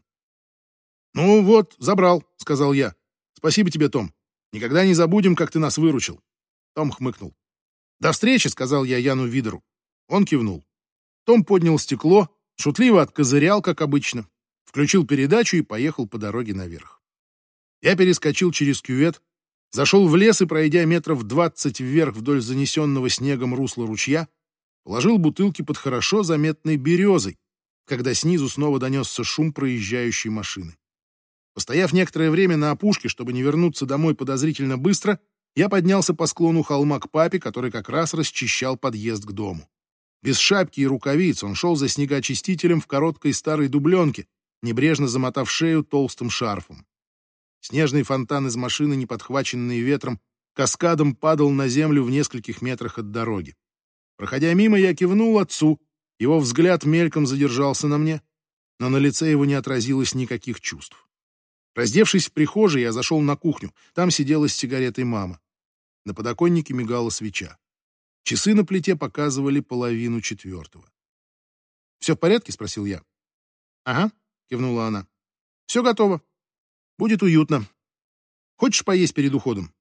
«Ну вот, забрал», — сказал я. «Спасибо тебе, Том. Никогда не забудем, как ты нас выручил». Том хмыкнул. «До встречи», — сказал я Яну Видеру. Он кивнул. Том поднял стекло, шутливо откозырял, как обычно, включил передачу и поехал по дороге наверх. Я перескочил через кювет, зашел в лес и, пройдя метров двадцать вверх вдоль занесенного снегом русла ручья, положил бутылки под хорошо заметной березой, когда снизу снова донесся шум проезжающей машины. Постояв некоторое время на опушке, чтобы не вернуться домой подозрительно быстро, я поднялся по склону холма к папе, который как раз расчищал подъезд к дому. Без шапки и рукавиц он шел за снегоочистителем в короткой старой дубленке, небрежно замотав шею толстым шарфом. Снежный фонтан из машины, не подхваченный ветром, каскадом падал на землю в нескольких метрах от дороги. Проходя мимо, я кивнул отцу, его взгляд мельком задержался на мне, но на лице его не отразилось никаких чувств. Раздевшись в прихожей, я зашел на кухню. Там сидела с сигаретой мама. На подоконнике мигала свеча. Часы на плите показывали половину четвертого. «Все в порядке?» — спросил я. «Ага», — кивнула она. «Все готово. Будет уютно. Хочешь поесть перед уходом?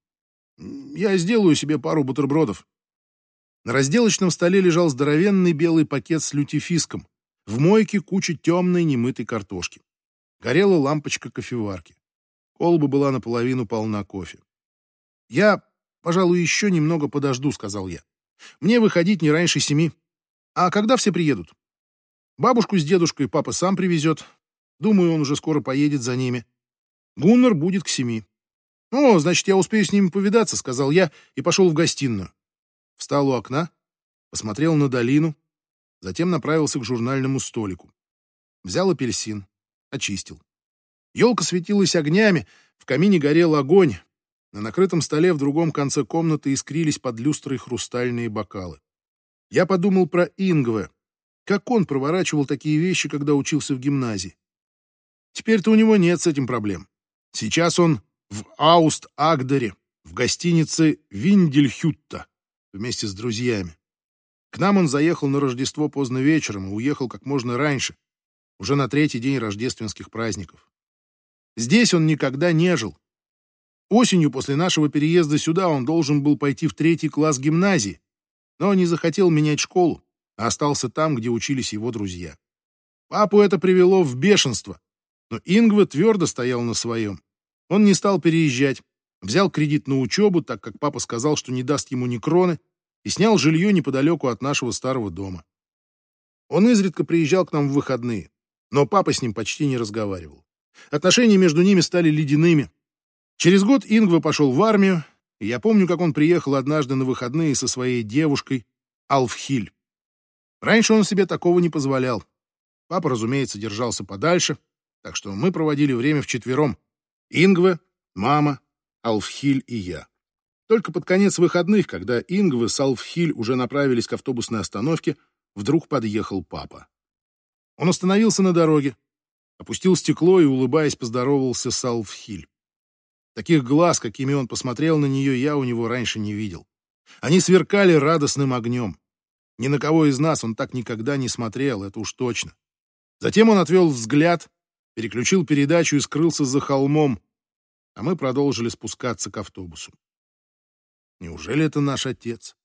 Я сделаю себе пару бутербродов». На разделочном столе лежал здоровенный белый пакет с лютифиском. В мойке куча темной немытой картошки. Горела лампочка кофеварки. Колба была наполовину полна кофе. «Я, пожалуй, еще немного подожду», — сказал я. «Мне выходить не раньше семи. А когда все приедут?» «Бабушку с дедушкой папа сам привезет. Думаю, он уже скоро поедет за ними. Гуннар будет к семи». «О, значит, я успею с ними повидаться», — сказал я и пошел в гостиную. Встал у окна, посмотрел на долину, затем направился к журнальному столику. Взял апельсин. Очистил. Елка светилась огнями, в камине горел огонь. На накрытом столе в другом конце комнаты искрились под люстрой хрустальные бокалы. Я подумал про Ингве. Как он проворачивал такие вещи, когда учился в гимназии. Теперь-то у него нет с этим проблем. Сейчас он в Ауст-Агдере, в гостинице Виндельхютта, вместе с друзьями. К нам он заехал на Рождество поздно вечером и уехал как можно раньше, уже на третий день рождественских праздников. Здесь он никогда не жил. Осенью после нашего переезда сюда он должен был пойти в третий класс гимназии, но не захотел менять школу, а остался там, где учились его друзья. Папу это привело в бешенство, но Ингве твердо стоял на своем. Он не стал переезжать, взял кредит на учебу, так как папа сказал, что не даст ему ни кроны, и снял жилье неподалеку от нашего старого дома. Он изредка приезжал к нам в выходные, но папа с ним почти не разговаривал. Отношения между ними стали ледяными. Через год Ингве пошел в армию, и я помню, как он приехал однажды на выходные со своей девушкой Алфхиль. Раньше он себе такого не позволял. Папа, разумеется, держался подальше, так что мы проводили время вчетвером. Ингве, мама, Алфхиль и я. Только под конец выходных, когда Ингве с Алфхиль уже направились к автобусной остановке, вдруг подъехал папа. Он остановился на дороге, опустил стекло и, улыбаясь, поздоровался с Алфхиль. Таких глаз, какими он посмотрел на нее, я у него раньше не видел. Они сверкали радостным огнем. Ни на кого из нас он так никогда не смотрел, это уж точно. Затем он отвел взгляд, переключил передачу и скрылся за холмом, а мы продолжили спускаться к автобусу. Неужели это наш отец?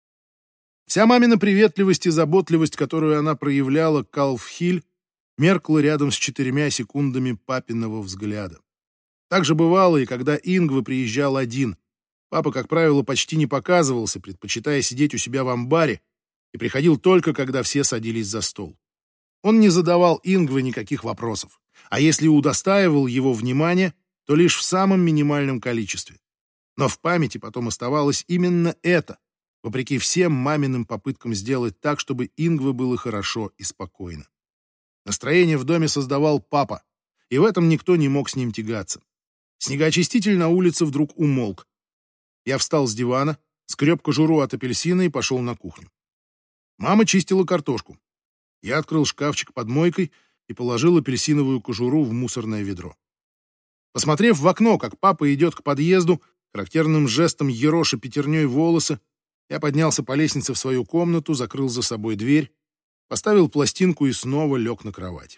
Вся мамина приветливость и заботливость, которую она проявляла к Алфхиль, меркла рядом с четырьмя секундами папиного взгляда. Так же бывало и когда Ингве приезжал один. Папа, как правило, почти не показывался, предпочитая сидеть у себя в амбаре, и приходил только, когда все садились за стол. Он не задавал Ингве никаких вопросов, а если удостаивал его внимания, то лишь в самом минимальном количестве. Но в памяти потом оставалось именно это, вопреки всем маминым попыткам сделать так, чтобы Ингве было хорошо и спокойно. Настроение в доме создавал папа, и в этом никто не мог с ним тягаться. Снегоочиститель на улице вдруг умолк. Я встал с дивана, скреб кожуру от апельсина и пошел на кухню. Мама чистила картошку. Я открыл шкафчик под мойкой и положил апельсиновую кожуру в мусорное ведро. Посмотрев в окно, как папа идет к подъезду, характерным жестом ероша пятерней волосы, я поднялся по лестнице в свою комнату, закрыл за собой дверь, поставил пластинку и снова лег на кровать.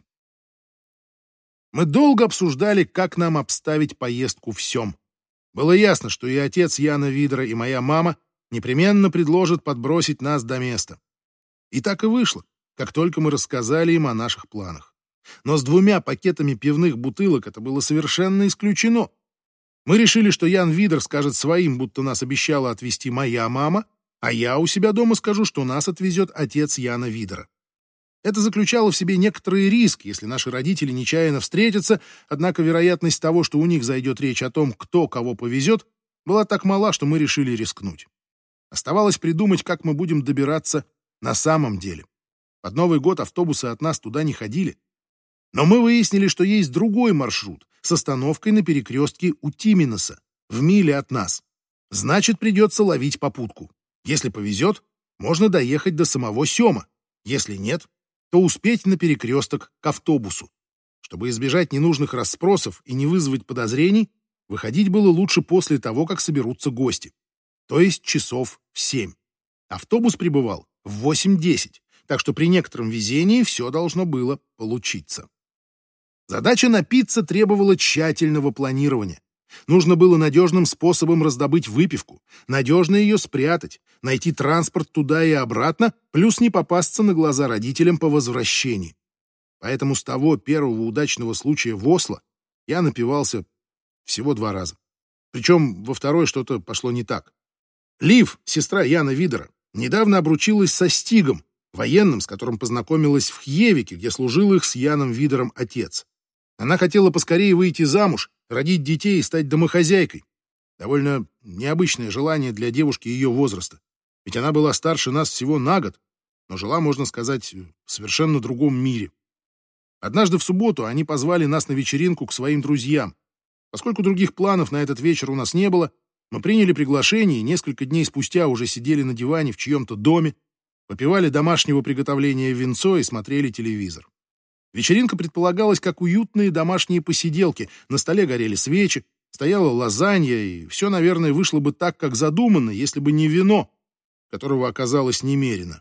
Мы долго обсуждали, как нам обставить поездку в Сём. Было ясно, что и отец Яна Видера, и моя мама непременно предложат подбросить нас до места. И так и вышло, как только мы рассказали им о наших планах. Но с двумя пакетами пивных бутылок это было совершенно исключено. Мы решили, что Ян Видер скажет своим, будто нас обещала отвезти моя мама, а я у себя дома скажу, что нас отвезет отец Яна Видера. Это заключало в себе некоторый риск, если наши родители нечаянно встретятся, однако вероятность того, что у них зайдет речь о том, кто кого повезет, была так мала, что мы решили рискнуть. Оставалось придумать, как мы будем добираться на самом деле. Под Новый год автобусы от нас туда не ходили. Но мы выяснили, что есть другой маршрут с остановкой на перекрестке у Тиминоса, в миле от нас. Значит, придется ловить попутку. Если повезет, можно доехать до самого Сёма. Если нет, то успеть на перекресток к автобусу. Чтобы избежать ненужных расспросов и не вызвать подозрений, выходить было лучше после того, как соберутся гости. То есть часов в семь. Автобус прибывал в восемь десять, так что при некотором везении все должно было получиться. Задача напиться требовала тщательного планирования. Нужно было надежным способом раздобыть выпивку, надежно ее спрятать, найти транспорт туда и обратно, плюс не попасться на глаза родителям по возвращении. Поэтому с того первого удачного случая в Осло я напивался всего два раза. Причем во второй что-то пошло не так. Лив, сестра Яна Видера, недавно обручилась со Стигом, военным, с которым познакомилась в Хьевике, где служил их с Яном Видером отец. Она хотела поскорее выйти замуж, родить детей и стать домохозяйкой. Довольно необычное желание для девушки ее возраста. Ведь она была старше нас всего на год, но жила, можно сказать, в совершенно другом мире. Однажды в субботу они позвали нас на вечеринку к своим друзьям. Поскольку других планов на этот вечер у нас не было, мы приняли приглашение и несколько дней спустя уже сидели на диване в чьем-то доме, попивали домашнего приготовления винцо и смотрели телевизор. Вечеринка предполагалась как уютные домашние посиделки, на столе горели свечи, стояла лазанья, и все, наверное, вышло бы так, как задумано, если бы не вино, которого оказалось немерено.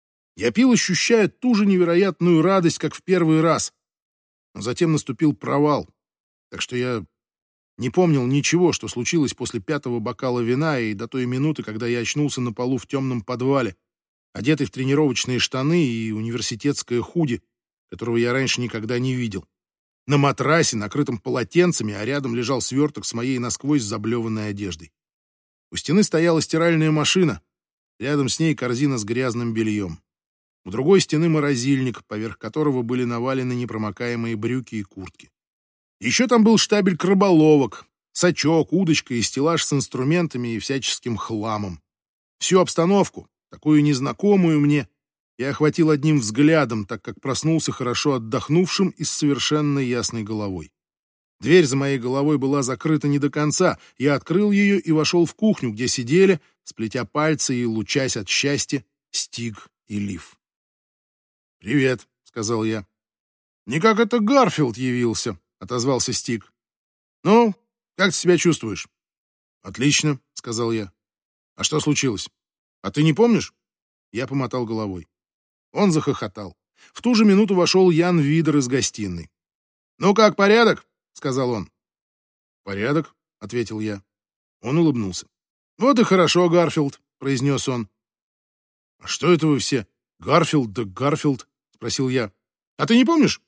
Я пил, ощущая ту же невероятную радость, как в первый раз. Но затем наступил провал, так что я не помнил ничего, что случилось после пятого бокала вина и до той минуты, когда я очнулся на полу в темном подвале, одетый в тренировочные штаны и университетское худи, которого я раньше никогда не видел. На матрасе, накрытом полотенцами, а рядом лежал сверток с моей насквозь заблеванной одеждой. У стены стояла стиральная машина, рядом с ней корзина с грязным бельем. У другой стены морозильник, поверх которого были навалены непромокаемые брюки и куртки. Еще там был штабель краболовок, сачок, удочка и стеллаж с инструментами и всяческим хламом. Всю обстановку, такую незнакомую мне, я охватил одним взглядом, так как проснулся хорошо отдохнувшим и с совершенно ясной головой. Дверь за моей головой была закрыта не до конца. Я открыл ее и вошел в кухню, где сидели, сплетя пальцы и лучась от счастья, Стиг и Лив. «Привет», — сказал я. «Никак это Гарфилд явился», — отозвался Стиг. «Ну, как ты себя чувствуешь?» «Отлично», — сказал я. «А что случилось? А ты не помнишь?» Я помотал головой. Он захохотал. В ту же минуту вошел Ян Видер из гостиной. «Ну как, порядок?» — сказал он. «Порядок», — ответил я. Он улыбнулся. «Вот и хорошо, Гарфилд», — произнес он. «А что это вы все? Гарфилд да Гарфилд?» — спросил я. «А ты не помнишь?»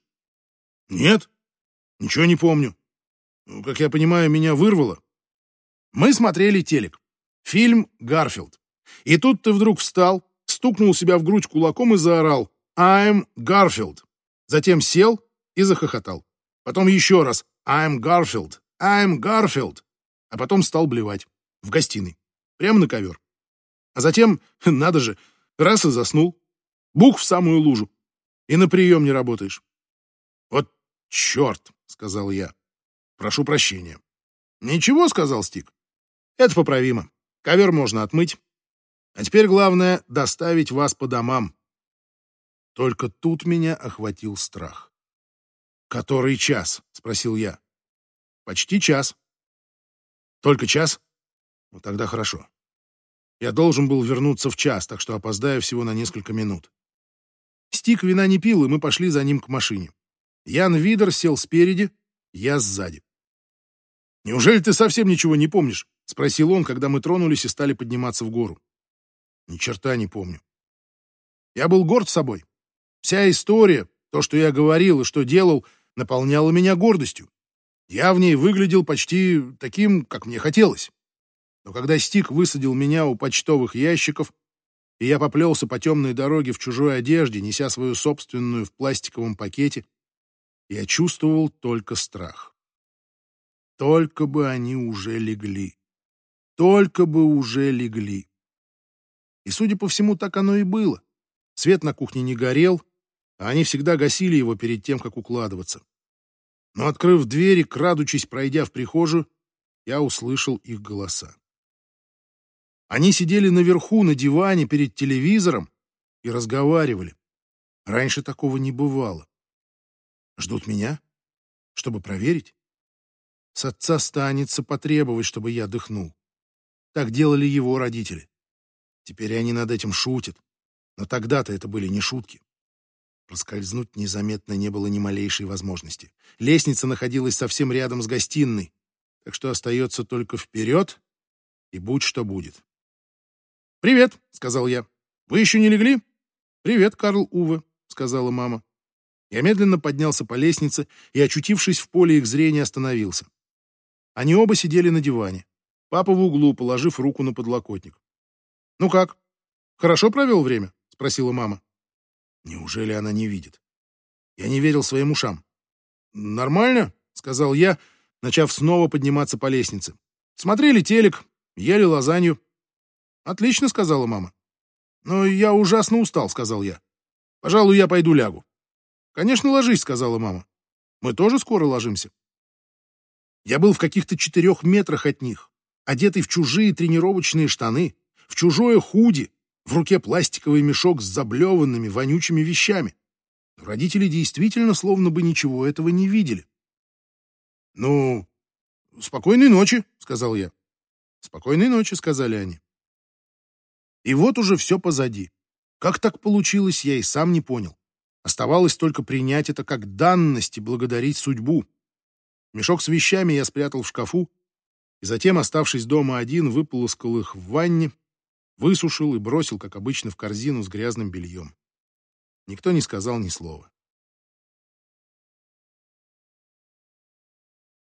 «Нет, ничего не помню. Ну, как я понимаю, меня вырвало». Мы смотрели телек. Фильм «Гарфилд». И тут ты вдруг встал, стукнул себя в грудь кулаком и заорал «I'm Garfield». Затем сел и захохотал. Потом еще раз «I'm Garfield, I'm Garfield». А потом стал блевать. В гостиной. Прямо на ковер. А затем, надо же, раз и заснул. Бух в самую лужу. И на прием не работаешь. «Вот черт», — сказал я. «Прошу прощения». «Ничего», — сказал Стиг. «Это поправимо. Ковер можно отмыть. А теперь главное — доставить вас по домам. Только тут меня охватил страх. «Который час?» — спросил я. «Почти час». «Только час? Ну, тогда хорошо. Я должен был вернуться в час, так что опоздаю всего на несколько минут». Стик вина не пил, и мы пошли за ним к машине. Ян Видер сел спереди, я сзади. «Неужели ты совсем ничего не помнишь?» — спросил он, когда мы тронулись и стали подниматься в гору. «Ни черта не помню. Я был горд собой. Вся история, то, что я говорил и что делал, наполняла меня гордостью. Я в ней выглядел почти таким, как мне хотелось. Но когда Стик высадил меня у почтовых ящиков, и я поплелся по темной дороге в чужой одежде, неся свою собственную в пластиковом пакете, я чувствовал только страх. Только бы они уже легли. Только бы уже легли. И, судя по всему, так оно и было. Свет на кухне не горел, а они всегда гасили его перед тем, как укладываться. Но, открыв двери, крадучись, пройдя в прихожую, я услышал их голоса. Они сидели наверху на диване перед телевизором и разговаривали. Раньше такого не бывало. Ждут меня? Чтобы проверить? С отца станется потребовать, чтобы я дыхнул. Так делали его родители. Теперь они над этим шутят. Но тогда-то это были не шутки. Проскользнуть незаметно не было ни малейшей возможности. Лестница находилась совсем рядом с гостиной, так что остается только вперед, и будь что будет. «Привет», — сказал я. «Вы еще не легли?» «Привет, Карл Уве», — сказала мама. Я медленно поднялся по лестнице и, очутившись в поле их зрения, остановился. Они оба сидели на диване. Папа в углу, положив руку на подлокотник. «Ну как? Хорошо провел время?» — спросила мама. Неужели она не видит? Я не верил своим ушам. «Нормально», — сказал я, начав снова подниматься по лестнице. «Смотрели телек, ели лазанью». «Отлично», — сказала мама. «Но я ужасно устал», — сказал я. «Пожалуй, я пойду лягу». «Конечно, ложись», — сказала мама. «Мы тоже скоро ложимся». Я был в каких-то четырех метрах от них, одетый в чужие тренировочные штаны, в чужое худи, в руке пластиковый мешок с заблеванными, вонючими вещами. Но родители действительно словно бы ничего этого не видели. «Ну, спокойной ночи», — сказал я. «Спокойной ночи», — сказали они. И вот уже все позади. Как так получилось, я и сам не понял. Оставалось только принять это как данность и благодарить судьбу. Мешок с вещами я спрятал в шкафу, и затем, оставшись дома один, выполоскал их в ванне, высушил и бросил, как обычно, в корзину с грязным бельем. Никто не сказал ни слова.